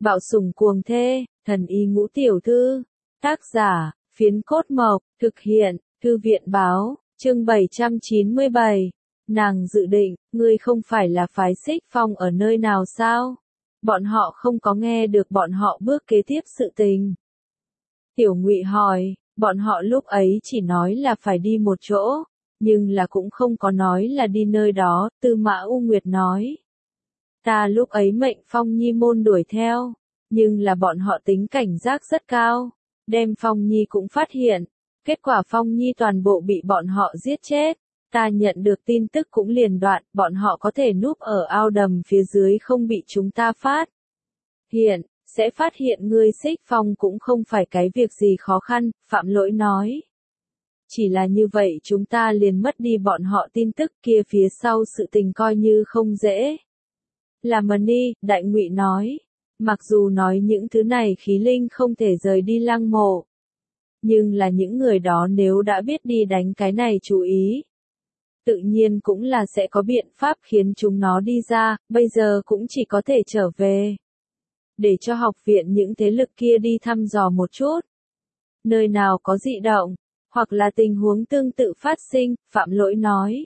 Bạo sủng cuồng thê, thần y ngũ tiểu thư. Tác giả, Phiến Cốt Mộc, thực hiện, Thư viện báo, chương 797. Nàng dự định, ngươi không phải là phái Xích Phong ở nơi nào sao? Bọn họ không có nghe được bọn họ bước kế tiếp sự tình. Tiểu Ngụy hỏi, bọn họ lúc ấy chỉ nói là phải đi một chỗ, nhưng là cũng không có nói là đi nơi đó, Tư Mã U Nguyệt nói. Ta lúc ấy mệnh Phong Nhi môn đuổi theo, nhưng là bọn họ tính cảnh giác rất cao, đem Phong Nhi cũng phát hiện, kết quả Phong Nhi toàn bộ bị bọn họ giết chết. Ta nhận được tin tức cũng liền đoạn, bọn họ có thể núp ở ao đầm phía dưới không bị chúng ta phát hiện, sẽ phát hiện ngươi Xích Phong cũng không phải cái việc gì khó khăn, Phạm Lỗi nói. Chỉ là như vậy chúng ta liền mất đi bọn họ tin tức kia phía sau sự tình coi như không dễ. Là Mani, Đại Ngụy nói. Mặc dù nói những thứ này khí linh không thể rời đi lăng mộ. Nhưng là những người đó nếu đã biết đi đánh cái này chú ý. Tự nhiên cũng là sẽ có biện pháp khiến chúng nó đi ra, bây giờ cũng chỉ có thể trở về. Để cho học viện những thế lực kia đi thăm dò một chút. Nơi nào có dị động, hoặc là tình huống tương tự phát sinh, Phạm Lỗi nói.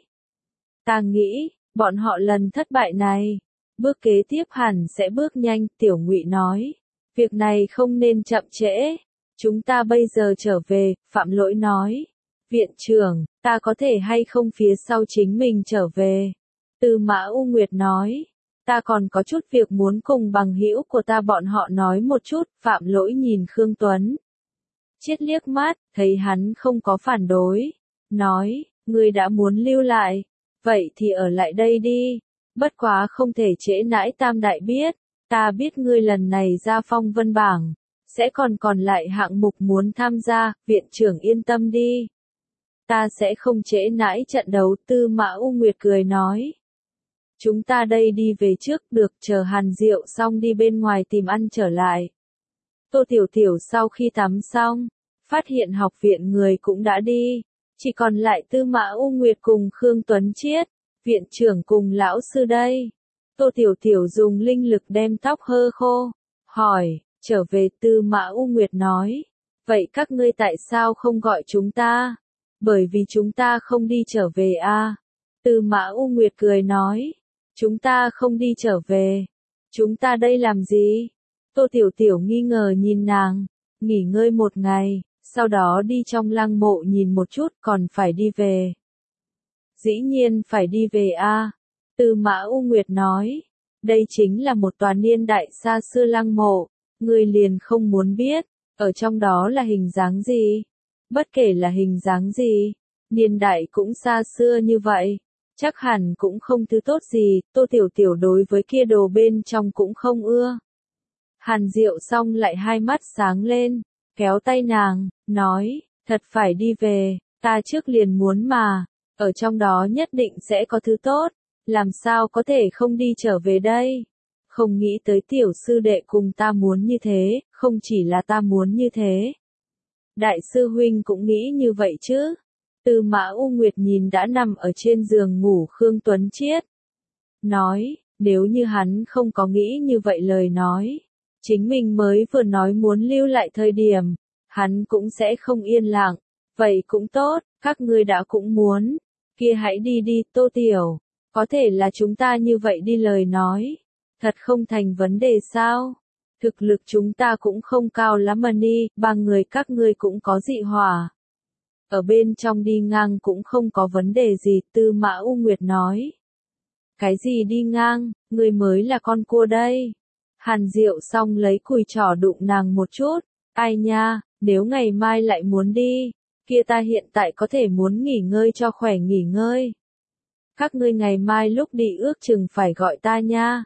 Ta nghĩ, bọn họ lần thất bại này, bước kế tiếp hẳn sẽ bước nhanh, Tiểu Ngụy nói. Việc này không nên chậm trễ. Chúng ta bây giờ trở về, Phạm Lỗi nói. Viện trưởng, ta có thể hay không phía sau chính mình trở về? Tư Mã U Nguyệt nói. Ta còn có chút việc muốn cùng bằng hữu của ta bọn họ nói một chút, Phạm Lỗi nhìn Khương Tuấn. Chiết liếc mắt, thấy hắn không có phản đối. Nói, ngươi đã muốn lưu lại. Vậy thì ở lại đây đi. Bất quá không thể trễ nãi Tam Đại biết. Ta biết ngươi lần này ra phong vân bảng. Sẽ còn lại hạng mục muốn tham gia, viện trưởng yên tâm đi. Ta sẽ không trễ nãi trận đấu, Tư Mã U Nguyệt cười nói. Chúng ta đây đi về trước được, chờ Hàn Diệu xong đi bên ngoài tìm ăn trở lại. Tô Tiểu Tiểu sau khi tắm xong, phát hiện học viện người cũng đã đi. Chỉ còn lại Tư Mã U Nguyệt cùng Khương Tuấn Chiết, viện trưởng cùng lão sư đây. Tô Tiểu Tiểu dùng linh lực đem tóc hơ khô. Hỏi, trở về Tư Mã U Nguyệt nói. Vậy các ngươi tại sao không gọi chúng ta? Bởi vì chúng ta không đi trở về à? Tư Mã U Nguyệt cười nói. Chúng ta không đi trở về. Chúng ta đây làm gì? Tô Tiểu Tiểu nghi ngờ nhìn nàng. Nghỉ ngơi một ngày, sau đó đi trong lăng mộ nhìn một chút còn phải đi về. Dĩ nhiên phải đi về à? Tư Mã U Nguyệt nói. Đây chính là một tòa niên đại xa xưa lăng mộ. Ngươi liền không muốn biết, ở trong đó là hình dáng gì? Bất kể là hình dáng gì, niên đại cũng xa xưa như vậy, chắc hẳn cũng không thứ tốt gì, Tô Tiểu Tiểu đối với kia đồ bên trong cũng không ưa. Hàn Diệu xong lại hai mắt sáng lên, kéo tay nàng, nói, thật phải đi về, ta trước liền muốn mà, ở trong đó nhất định sẽ có thứ tốt, làm sao có thể không đi trở về đây? Không nghĩ tới tiểu sư đệ cùng ta muốn như thế, không chỉ là ta muốn như thế. Đại sư huynh cũng nghĩ như vậy chứ. Tư Mã U Nguyệt nhìn đã nằm ở trên giường ngủ Khương Tuấn Chiết. Nói, nếu như hắn không có nghĩ như vậy lời nói. Chính mình mới vừa nói muốn lưu lại thời điểm. Hắn cũng sẽ không yên lặng. Vậy cũng tốt, các ngươi đã cũng muốn. Kia hãy đi đi, Tô Tiểu. Có thể là chúng ta như vậy đi lời nói. Thật không thành vấn đề sao? Thực lực chúng ta cũng không cao lắm mà ni, ba người các ngươi cũng có dị hỏa. Ở bên trong đi ngang cũng không có vấn đề gì, Tư Mã U Nguyệt nói. Cái gì đi ngang, ngươi mới là con cua đây. Hàn Diệu xong lấy cùi trỏ đụng nàng một chút. Ai nha, nếu ngày mai lại muốn đi, kia ta hiện tại có thể muốn nghỉ ngơi cho khỏe nghỉ ngơi. Các ngươi ngày mai lúc đi ước chừng phải gọi ta nha.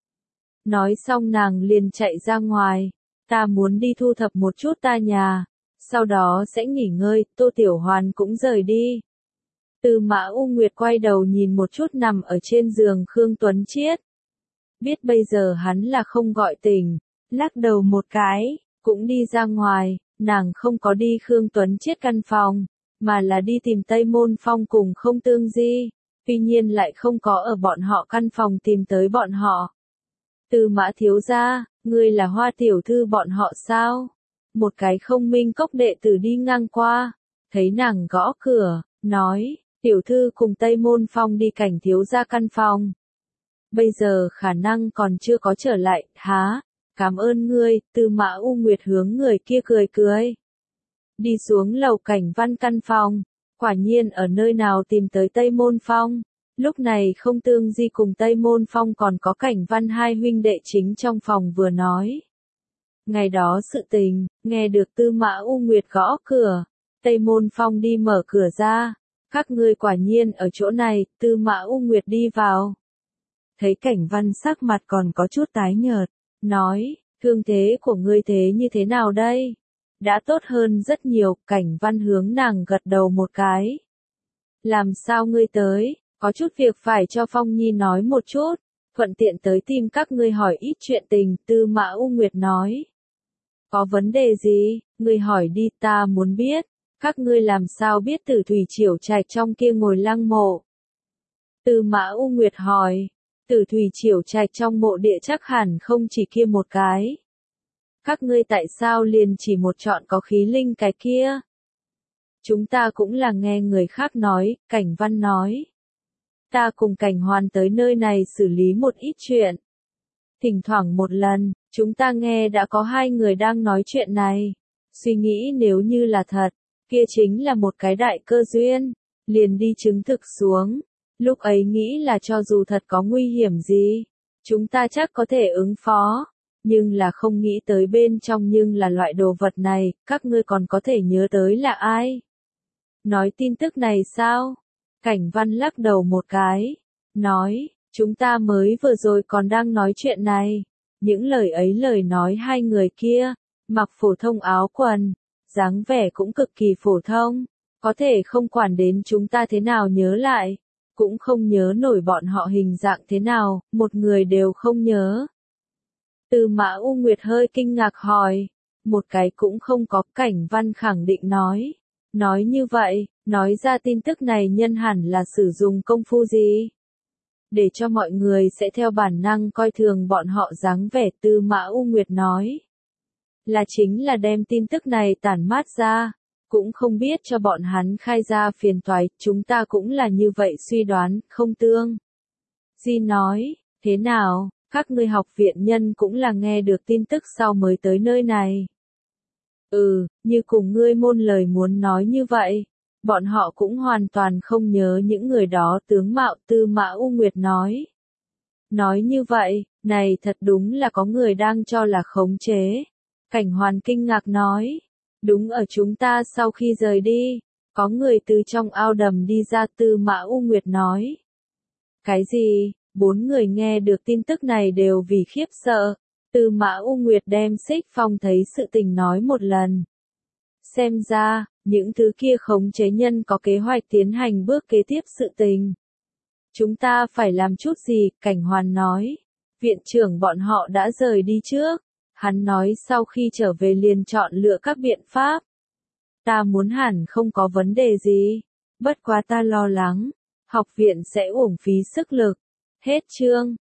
Nói xong nàng liền chạy ra ngoài, ta muốn đi thu thập một chút ta nhà, sau đó sẽ nghỉ ngơi, Tô Tiểu Hoàn cũng rời đi. Tư Mã U Nguyệt quay đầu nhìn một chút nằm ở trên giường Khương Tuấn Chiết. Biết bây giờ hắn là không gọi tỉnh, lắc đầu một cái, cũng đi ra ngoài, nàng không có đi Khương Tuấn Chiết căn phòng, mà là đi tìm Tây Môn Phong cùng Không Tương Di, tuy nhiên lại không có ở bọn họ căn phòng tìm tới bọn họ. Tư Mã thiếu gia, Ngươi là Hoa tiểu thư bọn họ sao? Một cái không minh cốc đệ tử đi ngang qua, thấy nàng gõ cửa, nói, tiểu thư cùng Tây Môn Phong đi Cảnh thiếu gia căn phòng. Bây giờ khả năng còn chưa có trở lại, há, cảm ơn ngươi, Tư Mã U Nguyệt hướng người kia cười cười. Đi xuống lầu Cảnh Văn căn phòng, quả nhiên ở nơi nào tìm tới Tây Môn Phong. Lúc này không Tương Di cùng Tây Môn Phong còn có Cảnh Văn hai huynh đệ chính trong phòng vừa nói. Ngày đó sự tình, nghe được Tư Mã U Nguyệt gõ cửa, Tây Môn Phong đi mở cửa ra, các ngươi quả nhiên ở chỗ này, Tư Mã U Nguyệt đi vào. Thấy Cảnh Văn sắc mặt còn có chút tái nhợt, nói, thương thế của ngươi thế như thế nào đây? Đã tốt hơn rất nhiều, Cảnh Văn hướng nàng gật đầu một cái. Làm sao ngươi tới, có chút việc phải cho Phong Nhi nói một chút, thuận tiện tới tìm các ngươi hỏi ít chuyện tình, Tư Mã U Nguyệt nói. Có vấn đề gì, ngươi hỏi đi, ta muốn biết, các ngươi làm sao biết Tử Thủy Chiểu Trạch trong kia ngồi lăng mộ? Tư Mã U Nguyệt hỏi, Tử Thủy Chiểu Trạch trong mộ địa chắc hẳn không chỉ kia một cái. Các ngươi tại sao liền chỉ một chọn có khí linh cái kia? Chúng ta cũng là nghe người khác nói, Cảnh Văn nói. Ta cùng Cảnh Hoàn tới nơi này xử lý một ít chuyện. Thỉnh thoảng một lần, chúng ta nghe đã có hai người đang nói chuyện này. Suy nghĩ nếu như là thật, kia chính là một cái đại cơ duyên. Liền đi chứng thực xuống. Lúc ấy nghĩ là cho dù thật có nguy hiểm gì, chúng ta chắc có thể ứng phó. Nhưng là không nghĩ tới bên trong nhưng là loại đồ vật này, các ngươi còn có thể nhớ tới là ai? Nói tin tức này sao? Cảnh Văn lắc đầu một cái, nói, chúng ta mới vừa rồi còn đang nói chuyện này. Những lời ấy lời nói hai người kia, mặc phổ thông áo quần, dáng vẻ cũng cực kỳ phổ thông, có thể không quản đến chúng ta thế nào nhớ lại, cũng không nhớ nổi bọn họ hình dạng thế nào, một người đều không nhớ. Tư Mã U Nguyệt hơi kinh ngạc hỏi, một cái cũng không có, Cảnh Văn khẳng định nói. Nói như vậy, nói ra tin tức này nhân hẳn là sử dụng công phu gì? Để cho mọi người sẽ theo bản năng coi thường bọn họ dáng vẻ, Tư Mã U Nguyệt nói. Là chính là đem tin tức này tản mát ra, cũng không biết cho bọn hắn khai ra phiền toái, chúng ta cũng là như vậy suy đoán, không Tương Di nói, thế nào, các ngươi học viện nhân cũng là nghe được tin tức sau mới tới nơi này. Như cùng ngươi môn lời muốn nói như vậy, bọn họ cũng hoàn toàn không nhớ những người đó tướng mạo, Tư Mã U Nguyệt nói. Nói như vậy, này thật đúng là có người đang cho là khống chế. Cảnh Hoàn kinh ngạc nói, đúng ở chúng ta sau khi rời đi, có người từ trong ao đầm đi ra, Tư Mã U Nguyệt nói. Cái gì? Bốn người nghe được tin tức này đều vì khiếp sợ. Tư Mã U Nguyệt đem Xích Phong thấy sự tình nói một lần. Xem ra, những thứ kia khống chế nhân có kế hoạch tiến hành bước kế tiếp sự tình. Chúng ta phải làm chút gì, Cảnh Hoàn nói. Viện trưởng bọn họ đã rời đi trước. Hắn nói sau khi trở về liền chọn lựa các biện pháp. Ta muốn hẳn không có vấn đề gì. Bất quá ta lo lắng, học viện sẽ uổng phí sức lực. Hết chương.